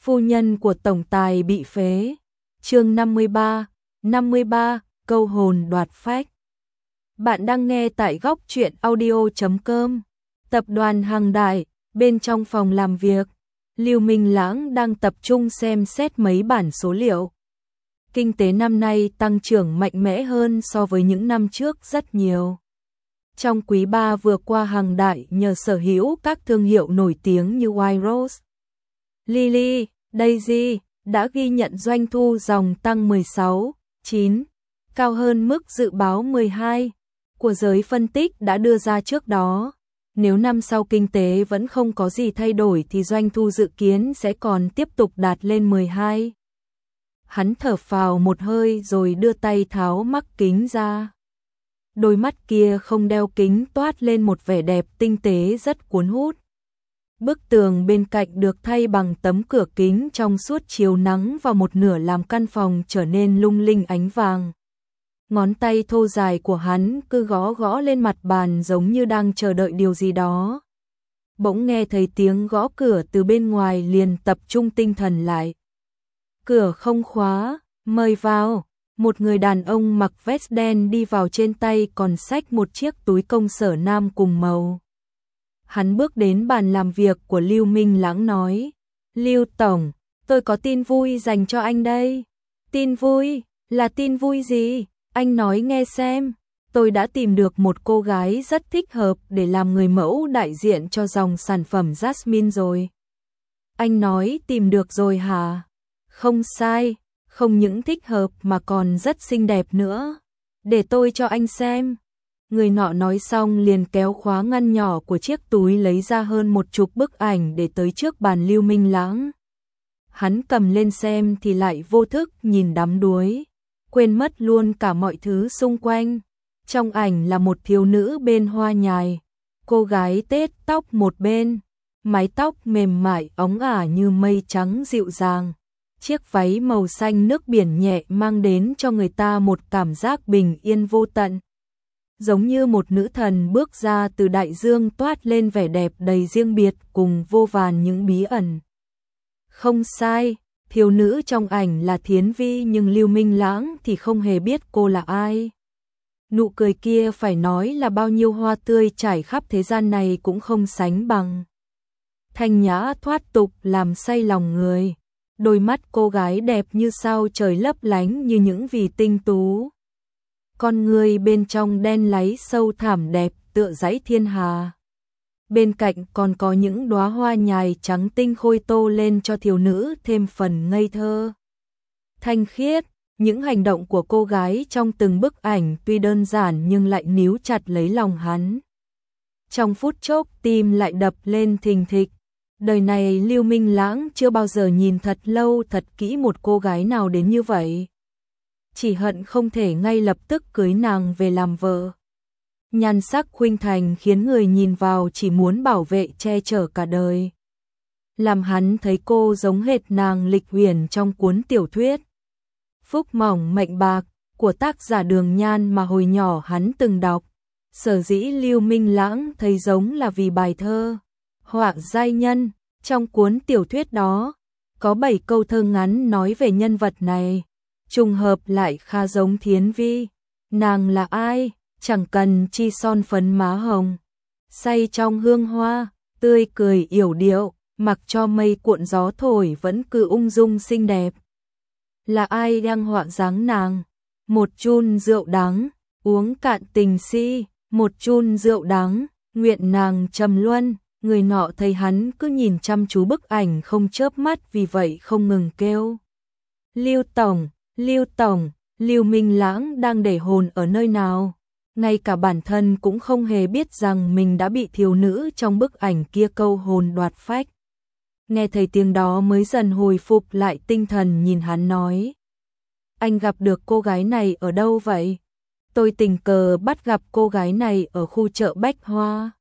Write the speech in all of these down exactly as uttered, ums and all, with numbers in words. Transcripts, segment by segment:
Phu nhân của tổng tài bị phế. Chương năm mươi ba, năm mươi ba, câu hồn đoạt phách. Bạn đang nghe tại góc truyện audio chấm com. Tập đoàn Hằng Đại, bên trong phòng làm việc, Lưu Minh Lãng đang tập trung xem xét mấy bản số liệu. Kinh tế năm nay tăng trưởng mạnh mẽ hơn so với những năm trước rất nhiều. Trong quý ba vừa qua, Hằng Đại nhờ sở hữu các thương hiệu nổi tiếng như White Rose, Lily, Daisy đã ghi nhận doanh thu dòng tăng mười sáu phẩy chín, cao hơn mức dự báo mười hai của giới phân tích đã đưa ra trước đó. Nếu năm sau kinh tế vẫn không có gì thay đổi thì doanh thu dự kiến sẽ còn tiếp tục đạt lên mười hai. Hắn thở phào một hơi rồi đưa tay tháo mắc kính ra. Đôi mắt kia không đeo kính toát lên một vẻ đẹp tinh tế rất cuốn hút. Bức tường bên cạnh được thay bằng tấm cửa kính trong suốt chiếu nắng vào một nửa làm căn phòng trở nên lung linh ánh vàng. Ngón tay thô dài của hắn cứ gõ gõ lên mặt bàn giống như đang chờ đợi điều gì đó. Bỗng nghe thấy tiếng gõ cửa từ bên ngoài, liền tập trung tinh thần lại. Cửa không khóa, mời vào. Một người đàn ông mặc vest đen đi vào, trên tay còn xách một chiếc túi công sở nam cùng màu. Hắn bước đến bàn làm việc của Lưu Minh Lãng nói: Lưu Tổng, tôi có tin vui dành cho anh đây. Tin vui? Là tin vui gì? Anh nói nghe xem. Tôi đã tìm được một cô gái rất thích hợp để làm người mẫu đại diện cho dòng sản phẩm Jasmine rồi. Anh nói tìm được rồi hả? Không sai, không những thích hợp mà còn rất xinh đẹp nữa. Để tôi cho anh xem. Người nọ nói xong liền kéo khóa ngăn nhỏ của chiếc túi, lấy ra hơn một chục bức ảnh để tới trước bàn Lưu Minh Lãng. Hắn cầm lên xem thì lại vô thức nhìn đắm đuối, quên mất luôn cả mọi thứ xung quanh. Trong ảnh là một thiếu nữ bên hoa nhài, cô gái tết tóc một bên, mái tóc mềm mại óng ả như mây trắng dịu dàng. Chiếc váy màu xanh nước biển nhẹ mang đến cho người ta một cảm giác bình yên vô tận. Giống như một nữ thần bước ra từ đại dương, toát lên vẻ đẹp đầy riêng biệt cùng vô vàn những bí ẩn. Không sai, thiếu nữ trong ảnh là Thiến Vi, nhưng Lưu Minh Lãng thì không hề biết cô là ai. Nụ cười kia phải nói là bao nhiêu hoa tươi trải khắp thế gian này cũng không sánh bằng. Thanh nhã thoát tục làm say lòng người. Đôi mắt cô gái đẹp như sao trời, lấp lánh như những vì tinh tú. Con người bên trong đen láy sâu thẳm đẹp tựa dãy thiên hà. Bên cạnh còn có những đóa hoa nhài trắng tinh khôi tô lên cho thiếu nữ thêm phần ngây thơ, thanh khiết. Những hành động của cô gái trong từng bức ảnh tuy đơn giản nhưng lại níu chặt lấy lòng hắn. Trong phút chốc tim lại đập lên thình thịch. Đời này Lưu Minh Lãng chưa bao giờ nhìn thật lâu thật kỹ một cô gái nào đến như vậy. Chỉ hận không thể ngay lập tức cưới nàng về làm vợ. Nhan sắc khuynh thành khiến người nhìn vào chỉ muốn bảo vệ che chở cả đời. Làm hắn thấy cô giống hệt nàng Lịch Huyền trong cuốn tiểu thuyết Phúc Mỏng Mệnh Bạc của tác giả Đường Nhan mà hồi nhỏ hắn từng đọc. Sở dĩ Lưu Minh Lãng thấy giống là vì bài thơ Họa Giai Nhân. Trong cuốn tiểu thuyết đó có bảy câu thơ ngắn nói về nhân vật này, trùng hợp lại khá giống Thiến Vi. Nàng là ai? Chẳng cần chi son phấn má hồng, say trong hương hoa, tươi cười yểu điệu, mặc cho mây cuộn gió thổi vẫn cứ ung dung xinh đẹp. Là ai đang họa dáng nàng? Một chun rượu đắng, uống cạn tình si, một chun rượu đắng, nguyện nàng trầm luân. Người nọ thấy hắn cứ nhìn chăm chú bức ảnh không chớp mắt, vì vậy không ngừng kêu: Lưu Tổng, Lưu Tổng, Lưu Minh Lãng đang để hồn ở nơi nào? Ngay cả bản thân cũng không hề biết rằng mình đã bị thiếu nữ trong bức ảnh kia câu hồn đoạt phách. Nghe thấy tiếng đó mới dần hồi phục lại tinh thần, nhìn hắn nói: Anh gặp được cô gái này ở đâu vậy? Tôi tình cờ bắt gặp cô gái này ở khu chợ Bách Hoa.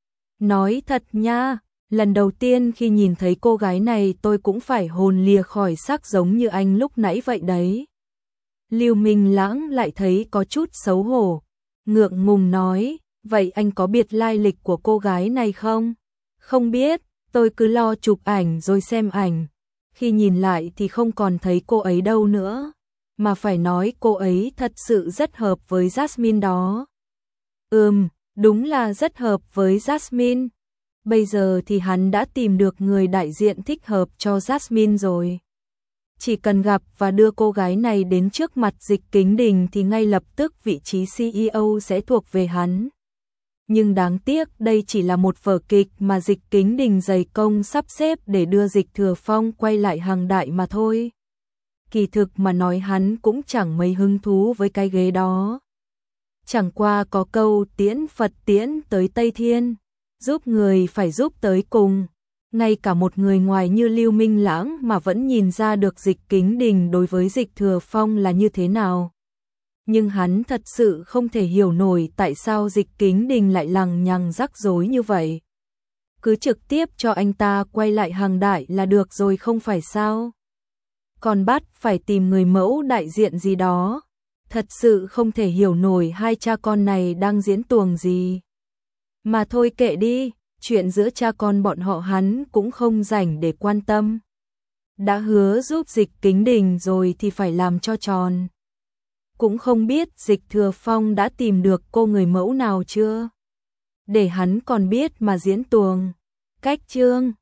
Nói thật nha, lần đầu tiên khi nhìn thấy cô gái này tôi cũng phải hồn lìa khỏi xác giống như anh lúc nãy vậy đấy. Lưu Minh Lãng lại thấy có chút xấu hổ, ngượng ngùng nói: Vậy anh có biết lai lịch của cô gái này không? Không biết, tôi cứ lo chụp ảnh rồi xem ảnh. Khi nhìn lại thì không còn thấy cô ấy đâu nữa, mà phải nói cô ấy thật sự rất hợp với Jasmine đó. Ừm, đúng là rất hợp với Jasmine. Bây giờ thì hắn đã tìm được người đại diện thích hợp cho Jasmine rồi. Chỉ cần gặp và đưa cô gái này đến trước mặt Dịch Kính Đình thì ngay lập tức vị trí xê e ô sẽ thuộc về hắn. Nhưng đáng tiếc đây chỉ là một vở kịch mà Dịch Kính Đình dày công sắp xếp để đưa Dịch Thừa Phong quay lại hàng đại mà thôi. Kỳ thực mà nói hắn cũng chẳng mấy hứng thú với cái ghế đó. Chẳng qua có câu tiễn Phật tiễn tới Tây Thiên, giúp người phải giúp tới cùng. Ngay cả một người ngoài như Lưu Minh Lãng mà vẫn nhìn ra được Dịch Kính Đình đối với Dịch Thừa Phong là như thế nào. Nhưng hắn thật sự không thể hiểu nổi tại sao Dịch Kính Đình lại lằng nhằng rắc rối như vậy. Cứ trực tiếp cho anh ta quay lại hàng đại là được rồi không phải sao? Còn bắt phải tìm người mẫu đại diện gì đó. Thật sự không thể hiểu nổi hai cha con này đang diễn tuồng gì. Mà thôi kệ đi, chuyện giữa cha con bọn họ hắn cũng không rảnh để quan tâm. Đã hứa giúp Dịch Kính Đình rồi thì phải làm cho tròn. Cũng không biết Dịch Thừa Phong đã tìm được cô người mẫu nào chưa? Để hắn còn biết mà diễn tuồng. Cách chương